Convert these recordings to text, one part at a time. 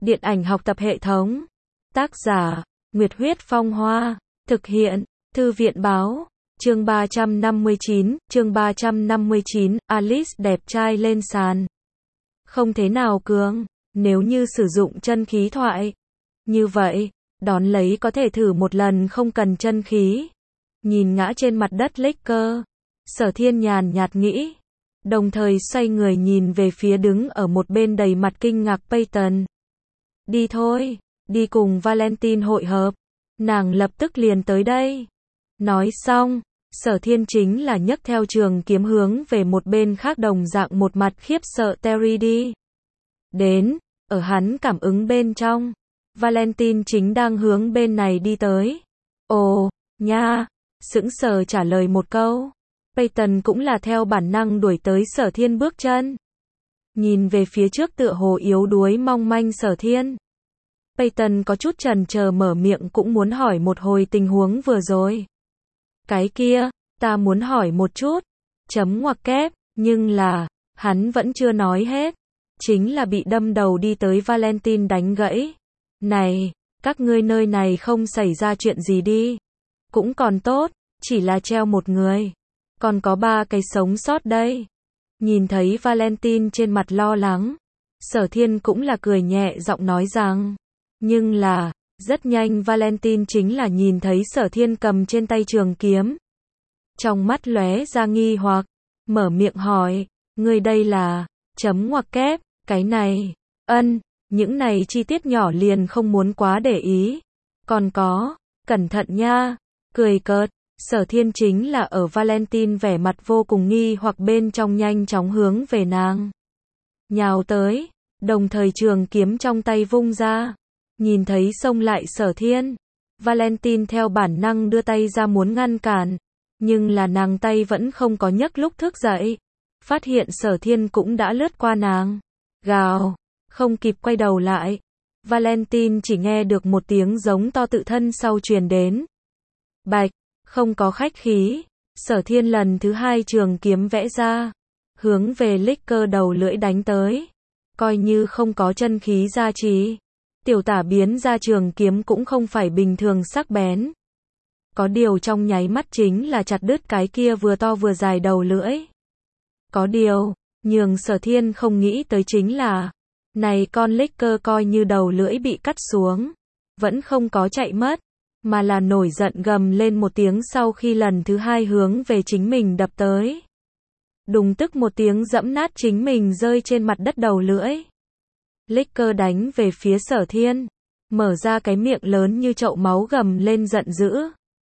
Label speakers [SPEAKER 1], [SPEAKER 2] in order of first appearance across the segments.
[SPEAKER 1] Điện ảnh học tập hệ thống. Tác giả, Nguyệt Huyết Phong Hoa. Thực hiện, Thư viện Báo. Chương 359, Alice đẹp trai lên sàn. Không thế nào cường, nếu như sử dụng chân khí thoại. Như vậy, đón lấy có thể thử một lần không cần chân khí. Nhìn ngã trên mặt đất Lakers, Sở Thiên nhàn nhạt nghĩ. Đồng thời xoay người nhìn về phía đứng ở một bên đầy mặt kinh ngạc Peyton. Đi thôi, đi cùng Valentine hội hợp. Nàng lập tức liền tới đây. Nói xong, Sở Thiên chính là nhấc theo trường kiếm hướng về một bên khác đồng dạng một mặt khiếp sợ Terry đi. Đến, ở hắn cảm ứng bên trong, Valentine chính đang hướng bên này đi tới. Ồ, nha, sững sờ trả lời một câu. Peyton cũng là theo bản năng đuổi tới Sở Thiên bước chân. Nhìn về phía trước tựa hồ yếu đuối mong manh Sở Thiên. Peyton có chút chần chờ mở miệng cũng muốn hỏi một hồi tình huống vừa rồi. Cái kia, ta muốn hỏi một chút. Chấm ngoặc kép, nhưng là, hắn vẫn chưa nói hết. Chính là bị đâm đầu đi tới Valentine đánh gãy. Này, các ngươi nơi này không xảy ra chuyện gì đi. Cũng còn tốt, chỉ là treo một người. Còn có 3 cái sống sót đây. Nhìn thấy Valentine trên mặt lo lắng. Sở Thiên cũng là cười nhẹ giọng nói rằng. Nhưng là, rất nhanh Valentine chính là nhìn thấy Sở Thiên cầm trên tay trường kiếm. Trong mắt lóe ra nghi hoặc, mở miệng hỏi, ngươi đây là, chấm ngoặc kép, cái này, những này chi tiết nhỏ liền không muốn quá để ý. Còn có, cẩn thận nha, cười cợt, Sở Thiên chính là ở Valentine vẻ mặt vô cùng nghi hoặc bên trong nhanh chóng hướng về nàng. Nhào tới, đồng thời trường kiếm trong tay vung ra. Nhìn thấy xông lại Sở Thiên, Valentine theo bản năng đưa tay ra muốn ngăn cản, nhưng là nàng tay vẫn không có nhấc lúc thức dậy. Phát hiện Sở Thiên cũng đã lướt qua nàng. Gào, không kịp quay đầu lại. Valentine chỉ nghe được một tiếng giống to tự thân sau truyền đến. Bạch, không có khách khí. Sở Thiên lần thứ 2 trường kiếm vẽ ra, hướng về Lakers đầu lưỡi đánh tới. Coi như không có chân khí gia trì, tiểu tả biến ra trường kiếm cũng không phải bình thường sắc bén. Có điều trong nháy mắt chính là chặt đứt cái kia vừa to vừa dài đầu lưỡi. Có điều, nhường Sở Thiên không nghĩ tới chính là, này con Lakers coi như đầu lưỡi bị cắt xuống, vẫn không có chạy mất, mà là nổi giận gầm lên một tiếng sau khi lần thứ 2 hướng về chính mình đập tới. Đùng tức một tiếng dẫm nát chính mình rơi trên mặt đất đầu lưỡi. Lakers đánh về phía Sở Thiên, mở ra cái miệng lớn như chậu máu gầm lên giận dữ.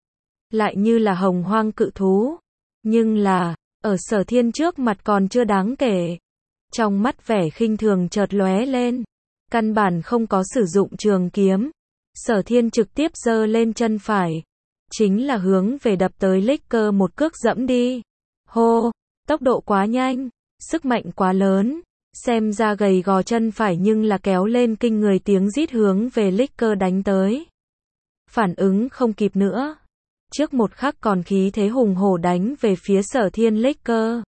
[SPEAKER 1] Lại như là hồng hoang cự thú. Nhưng là, ở Sở Thiên trước mặt còn chưa đáng kể. Trong mắt vẻ khinh thường chợt lóe lên. Căn bản không có sử dụng trường kiếm. Sở Thiên trực tiếp giơ lên chân phải. Chính là hướng về đập tới Lakers một cước dẫm đi. Hô, tốc độ quá nhanh, sức mạnh quá lớn. Xem ra gầy gò chân phải nhưng là kéo lên kinh người tiếng rít hướng về Lakers đánh tới. Phản ứng không kịp nữa. Trước một khắc còn khí thế hùng hổ đánh về phía Sở Thiên Lakers.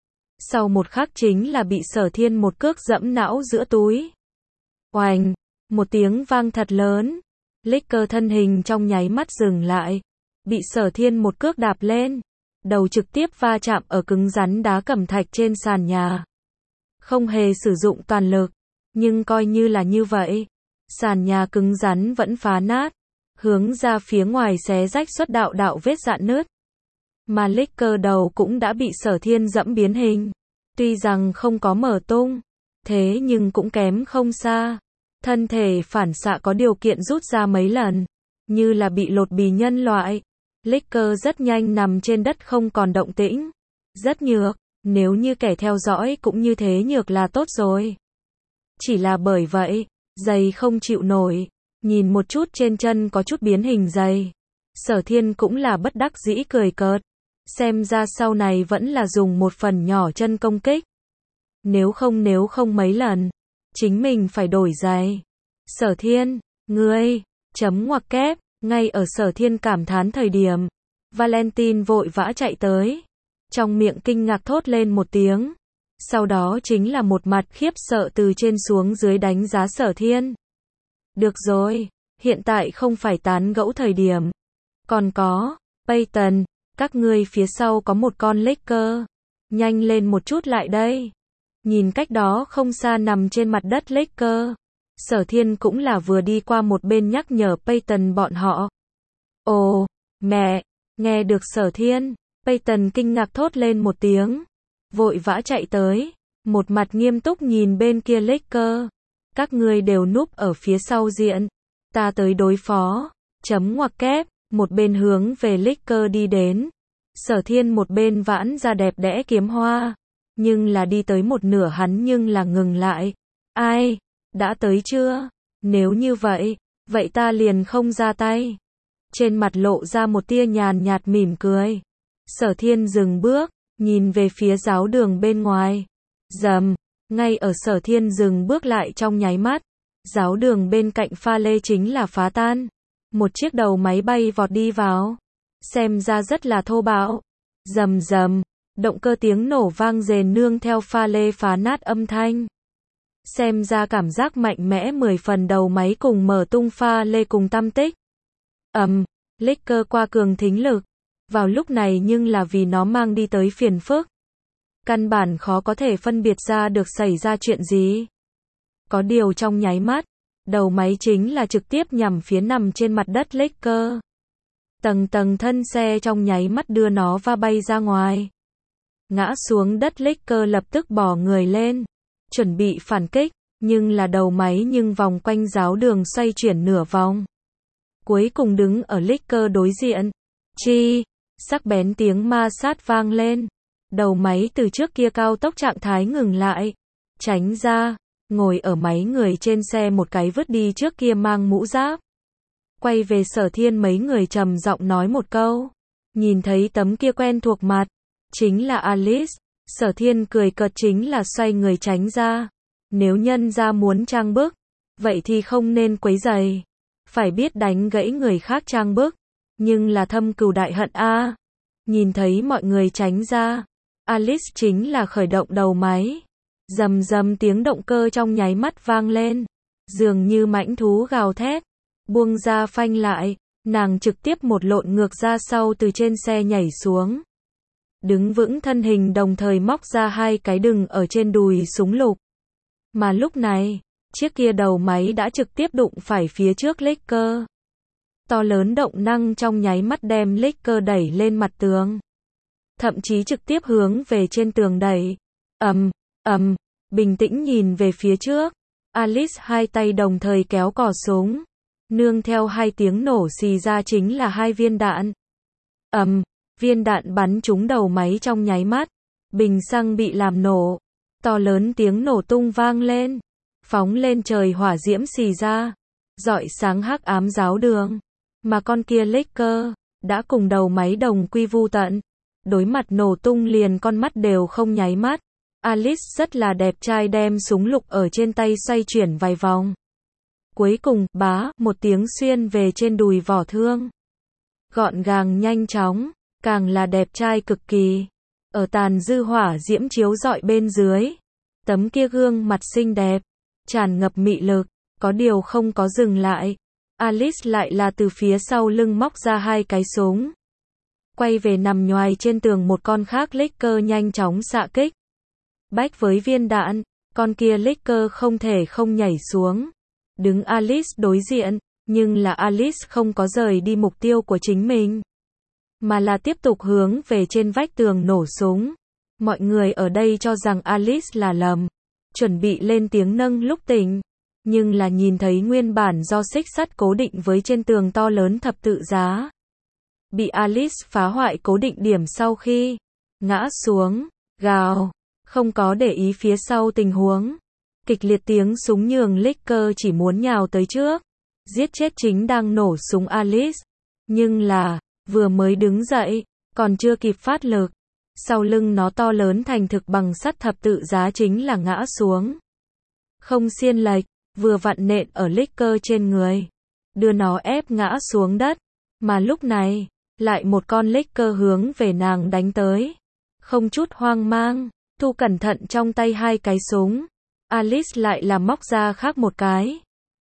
[SPEAKER 1] Sau một khắc chính là bị Sở Thiên một cước dẫm não giữa túi. Oành, một tiếng vang thật lớn. Lakers thân hình trong nháy mắt dừng lại. Bị Sở Thiên một cước đạp lên. Đầu trực tiếp va chạm ở cứng rắn đá cẩm thạch trên sàn nhà. Không hề sử dụng toàn lực, nhưng coi như là như vậy, sàn nhà cứng rắn vẫn phá nát, hướng ra phía ngoài xé rách xuất đạo đạo vết rạn nứt. Mà Lakers đầu cũng đã bị Sở Thiên dẫm biến hình, tuy rằng không có mở tung, thế nhưng cũng kém không xa. Thân thể phản xạ có điều kiện rút ra mấy lần, như là bị lột bì nhân loại. Lakers rất nhanh nằm trên đất không còn động tĩnh, rất nhược. Nếu như kẻ theo dõi cũng như thế nhược là tốt rồi. Chỉ là bởi vậy, giày không chịu nổi, nhìn một chút trên chân có chút biến hình giày. Sở Thiên cũng là bất đắc dĩ cười cợt. Xem ra sau này vẫn là dùng một phần nhỏ chân công kích. Nếu không mấy lần, chính mình phải đổi giày. Sở Thiên, ngươi, chấm ngoặc kép, ngay ở Sở Thiên cảm thán thời điểm. Valentine vội vã chạy tới. Trong miệng kinh ngạc thốt lên một tiếng. Sau đó chính là một mặt khiếp sợ từ trên xuống dưới đánh giá Sở Thiên. Được rồi, hiện tại không phải tán gẫu thời điểm. Còn có, Peyton, các ngươi phía sau có một con Laker. Nhanh lên một chút lại đây. Nhìn cách đó không xa nằm trên mặt đất Laker. Sở Thiên cũng là vừa đi qua một bên nhắc nhở Peyton bọn họ. Ồ, mẹ, nghe được Sở Thiên, Peyton kinh ngạc thốt lên một tiếng. Vội vã chạy tới, một mặt nghiêm túc nhìn bên kia Laker. Các ngươi đều núp ở phía sau diện. Ta tới đối phó. Chấm ngoặc kép, một bên hướng về Laker đi đến. Sở Thiên một bên vãn ra đẹp đẽ kiếm hoa. Nhưng là đi tới một nửa hắn nhưng là ngừng lại. Ai? Đã tới chưa? Nếu như vậy, vậy ta liền không ra tay. Trên mặt lộ ra một tia nhàn nhạt mỉm cười. Sở Thiên dừng bước, nhìn về phía giáo đường bên ngoài. Rầm, ngay ở Sở Thiên dừng bước lại trong nháy mắt, giáo đường bên cạnh pha lê chính là phá tan. Một chiếc đầu máy bay vọt đi vào. Xem ra rất là thô bạo. Rầm rầm, động cơ tiếng nổ vang rền nương theo pha lê phá nát âm thanh. Xem ra cảm giác mạnh mẽ 10 phần đầu máy cùng mở tung pha lê cùng tăm tích. Laker qua cường thính lực. Vào lúc này nhưng là vì nó mang đi tới phiền phức. Căn bản khó có thể phân biệt ra được xảy ra chuyện gì. Có điều trong nháy mắt, đầu máy chính là trực tiếp nhằm phía nằm trên mặt đất Laker. Tầng tầng thân xe trong nháy mắt đưa nó va bay ra ngoài. Ngã xuống đất Laker lập tức bò người lên. Chuẩn bị phản kích, nhưng là đầu máy nhưng vòng quanh giáo đường xoay chuyển nửa vòng. Cuối cùng đứng ở Laker đối diện. Chi, sắc bén tiếng ma sát vang lên. Đầu máy từ trước kia cao tốc trạng thái ngừng lại. Tránh ra, ngồi ở máy người trên xe một cái vứt đi trước kia mang mũ giáp. Quay về Sở Thiên mấy người trầm giọng nói một câu. Nhìn thấy tấm kia quen thuộc mặt. Chính là Alice. Sở Thiên cười cợt chính là xoay người tránh ra. Nếu nhân ra muốn trang bức, vậy thì không nên quấy rầy. Phải biết đánh gãy người khác trang bức. Nhưng là thâm cừu đại hận a. Nhìn thấy mọi người tránh ra, Alice chính là khởi động đầu máy. Rầm rầm tiếng động cơ trong nháy mắt vang lên. Dường như mãnh thú gào thét. Buông ra phanh lại, nàng trực tiếp một lộn ngược ra sau từ trên xe nhảy xuống. Đứng vững thân hình đồng thời móc ra hai cái đừng ở trên đùi súng lục. Mà lúc này, chiếc kia đầu máy đã trực tiếp đụng phải phía trước Laker. To lớn động năng trong nháy mắt đem Laker đẩy lên mặt tường. Thậm chí trực tiếp hướng về trên tường đẩy. Bình tĩnh nhìn về phía trước. Alice hai tay đồng thời kéo cò súng. Nương theo hai tiếng nổ xì ra chính là hai viên đạn. Viên đạn bắn trúng đầu máy trong nháy mắt. Bình xăng bị làm nổ. To lớn tiếng nổ tung vang lên. Phóng lên trời hỏa diễm xì ra. Rọi sáng hắc ám giáo đường. Mà con kia Laker đã cùng đầu máy đồng quy vu tận. Đối mặt nổ tung liền con mắt đều không nháy mắt. Alice rất là đẹp trai đem súng lục ở trên tay xoay chuyển vài vòng. Cuối cùng, bá, một tiếng xuyên về trên đùi vỏ thương. Gọn gàng nhanh chóng, càng là đẹp trai cực kỳ. Ở tàn dư hỏa diễm chiếu rọi bên dưới. Tấm kia gương mặt xinh đẹp, tràn ngập mị lực, có điều không có dừng lại. Alice lại là từ phía sau lưng móc ra hai cái súng. Quay về nằm nhoài trên tường một con khác Laker nhanh chóng xạ kích. Bách với viên đạn, con kia Laker không thể không nhảy xuống. Đứng Alice đối diện, nhưng là Alice không có rời đi mục tiêu của chính mình. Mà là tiếp tục hướng về trên vách tường nổ súng. Mọi người ở đây cho rằng Alice là lầm. Chuẩn bị lên tiếng nâng lúc tỉnh. Nhưng là nhìn thấy nguyên bản do xích sắt cố định với trên tường to lớn thập tự giá. Bị Alice phá hoại cố định điểm sau khi ngã xuống, gào, không có để ý phía sau tình huống. Kịch liệt tiếng súng nhường Laker chỉ muốn nhào tới trước. Giết chết chính đang nổ súng Alice. Nhưng là, vừa mới đứng dậy, còn chưa kịp phát lực. Sau lưng nó to lớn thành thực bằng sắt thập tự giá chính là ngã xuống. Không xiên lệch, vừa vặn nện ở Laker trên người. Đưa nó ép ngã xuống đất. Mà lúc này, lại một con Laker hướng về nàng đánh tới. Không chút hoang mang, thu cẩn thận trong tay hai cái súng. Alice lại là móc ra khác một cái.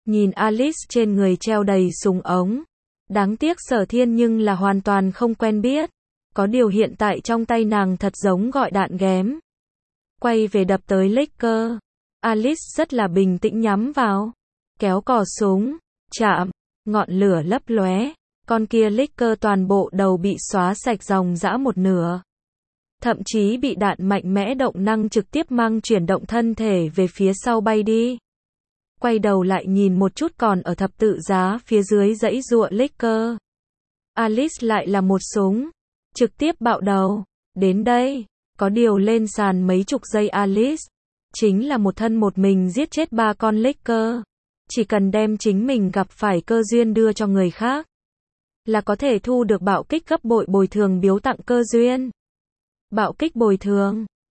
[SPEAKER 1] Nhìn Alice trên người treo đầy súng ống. Đáng tiếc Sở Thiên nhưng là hoàn toàn không quen biết. Có điều hiện tại trong tay nàng thật giống gọi đạn ghém. Quay về đập tới Licker. Alice rất là bình tĩnh nhắm vào. Kéo cò súng. Chạm. Ngọn lửa lấp lóe. Con kia Licker toàn bộ đầu bị xóa sạch dòng dã một nửa. Thậm chí bị đạn mạnh mẽ động năng trực tiếp mang chuyển động thân thể về phía sau bay đi. Quay đầu lại nhìn một chút còn ở thập tự giá phía dưới dãy giụa Licker. Alice lại là một súng. Trực tiếp bạo đầu. Đến đây. Có điều lên sàn mấy chục giây Alice. Chính là một thân một mình giết chết 3 con Licker. Chỉ cần đem chính mình gặp phải cơ duyên đưa cho người khác. Là có thể thu được bạo kích gấp bội bồi thường biếu tặng cơ duyên. Bạo kích bồi thường.